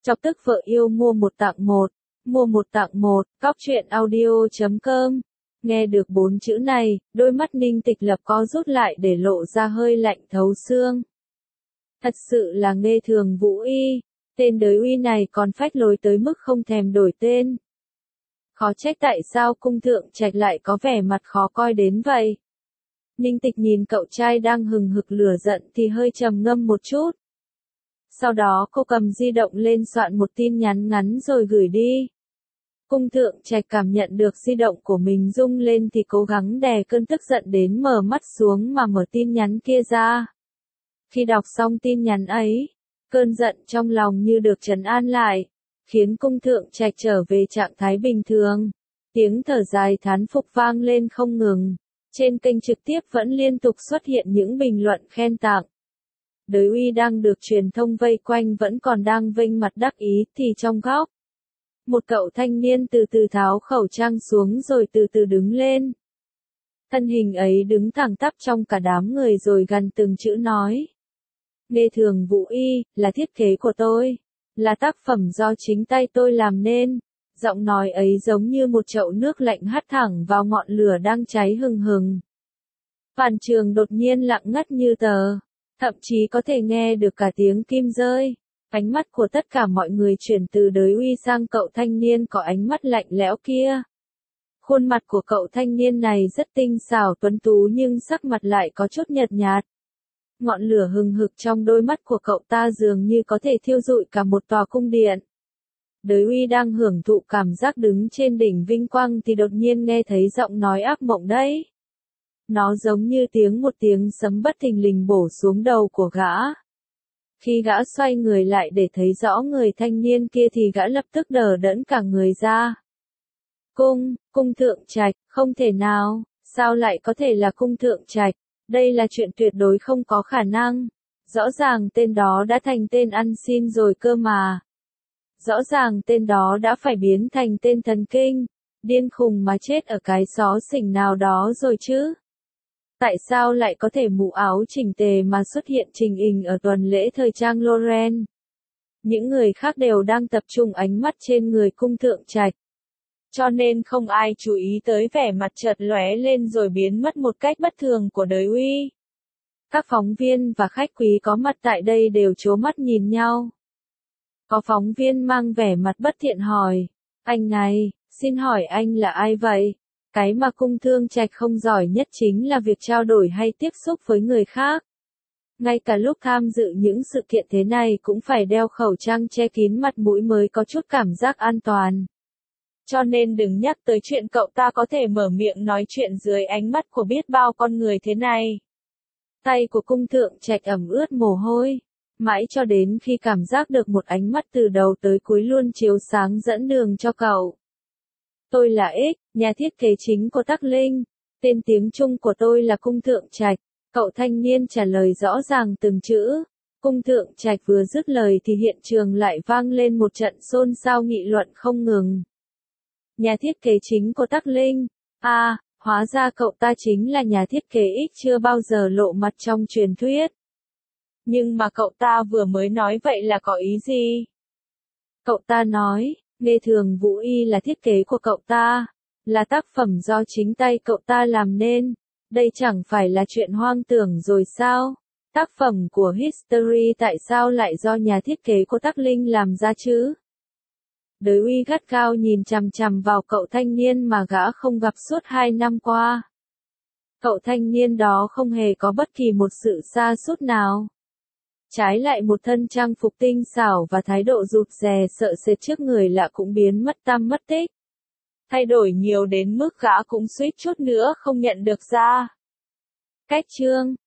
Chọc tức vợ yêu mua một tặng một. Mua một tặng một, cóc truyện audio.com. Nghe được 4 chữ này, đôi mắt Ninh Tịch Lập co rút lại để lộ ra hơi lạnh thấu xương. Thật sự là nghê thường Vũ Y, tên đới uy này còn phách lối tới mức không thèm đổi tên. Khó trách tại sao cung thượng trạch lại có vẻ mặt khó coi đến vậy. Ninh Tịch nhìn cậu trai đang hừng hực lửa giận thì hơi trầm ngâm một chút. Sau đó cô cầm di động lên soạn một tin nhắn ngắn rồi gửi đi. Cung thượng trạch cảm nhận được di động của mình rung lên thì cố gắng đè cơn tức giận đến mở mắt xuống mà mở tin nhắn kia ra. Khi đọc xong tin nhắn ấy, cơn giận trong lòng như được trấn an lại, khiến cung thượng trạch trở về trạng thái bình thường. Tiếng thở dài thán phục vang lên không ngừng. Trên kênh trực tiếp vẫn liên tục xuất hiện những bình luận khen tặng. Đới uy đang được truyền thông vây quanh vẫn còn đang vênh mặt đắc ý thì trong góc. Một cậu thanh niên từ từ tháo khẩu trang xuống rồi từ từ đứng lên. Thân hình ấy đứng thẳng tắp trong cả đám người rồi gần từng chữ nói. Nghê thường Vũ Y, là thiết kế của tôi. Là tác phẩm do chính tay tôi làm nên. Giọng nói ấy giống như một chậu nước lạnh hắt thẳng vào ngọn lửa đang cháy hừng hừng. Toàn trường đột nhiên lặng ngắt như tờ. Thậm chí có thể nghe được cả tiếng kim rơi. Ánh mắt của tất cả mọi người chuyển từ đới uy sang cậu thanh niên có ánh mắt lạnh lẽo kia. Khuôn mặt của cậu thanh niên này rất tinh xảo tuấn tú nhưng sắc mặt lại có chút nhợt nhạt. Ngọn lửa hừng hực trong đôi mắt của cậu ta dường như có thể thiêu rụi cả một tòa cung điện. Đới uy đang hưởng thụ cảm giác đứng trên đỉnh vinh quang thì đột nhiên nghe thấy giọng nói ác mộng đấy. Nó giống như một tiếng sấm bất thình lình bổ xuống đầu của gã. Khi gã xoay người lại để thấy rõ người thanh niên kia thì gã lập tức đờ đẫn cả người ra. Cung thượng trạch, không thể nào, sao lại có thể là cung thượng trạch, đây là chuyện tuyệt đối không có khả năng. Rõ ràng tên đó đã thành tên ăn xin rồi cơ mà. Rõ ràng tên đó đã phải biến thành tên thần kinh, điên khùng mà chết ở cái xó xỉnh nào đó rồi chứ. Tại sao lại có thể mũ áo chỉnh tề mà xuất hiện trình hình ở tuần lễ thời trang Loren? Những người khác đều đang tập trung ánh mắt trên người cung thượng trạch. Cho nên không ai chú ý tới vẻ mặt chợt lóe lên rồi biến mất một cách bất thường của đới uy. Các phóng viên và khách quý có mặt tại đây đều trố mắt nhìn nhau. Có phóng viên mang vẻ mặt bất thiện hỏi, anh này, xin hỏi anh là ai vậy? Cái mà cung thượng trạch không giỏi nhất chính là việc trao đổi hay tiếp xúc với người khác. Ngay cả lúc tham dự những sự kiện thế này cũng phải đeo khẩu trang che kín mặt mũi mới có chút cảm giác an toàn. Cho nên đừng nhắc tới chuyện cậu ta có thể mở miệng nói chuyện dưới ánh mắt của biết bao con người thế này. Tay của cung thượng trạch ẩm ướt mồ hôi. Mãi cho đến khi cảm giác được một ánh mắt từ đầu tới cuối luôn chiếu sáng dẫn đường cho cậu. Tôi là X, nhà thiết kế chính của Tắc Linh. Tên tiếng Trung của tôi là cung thượng trạch. Cậu thanh niên trả lời rõ ràng từng chữ. Cung thượng trạch vừa dứt lời thì hiện trường lại vang lên một trận xôn xao nghị luận không ngừng. Nhà thiết kế chính của Tắc Linh. Hóa ra cậu ta chính là nhà thiết kế X chưa bao giờ lộ mặt trong truyền thuyết. Nhưng mà cậu ta vừa mới nói vậy là có ý gì? Cậu ta nói, nghê thường Vũ Y là thiết kế của cậu ta, là tác phẩm do chính tay cậu ta làm nên. Đây chẳng phải là chuyện hoang tưởng rồi sao? Tác phẩm của History tại sao lại do nhà thiết kế của Tắc Linh làm ra chứ? Đới uy gắt gao nhìn chằm chằm vào cậu thanh niên mà gã không gặp suốt 2 năm qua. Cậu thanh niên đó không hề có bất kỳ một sự sa sút nào. Trái lại một thân trang phục tinh xảo và thái độ rụt rè sợ sệt trước người lạ cũng biến mất tăm mất tích. Thay đổi nhiều đến mức gã cũng suýt chút nữa không nhận được ra. Cách chương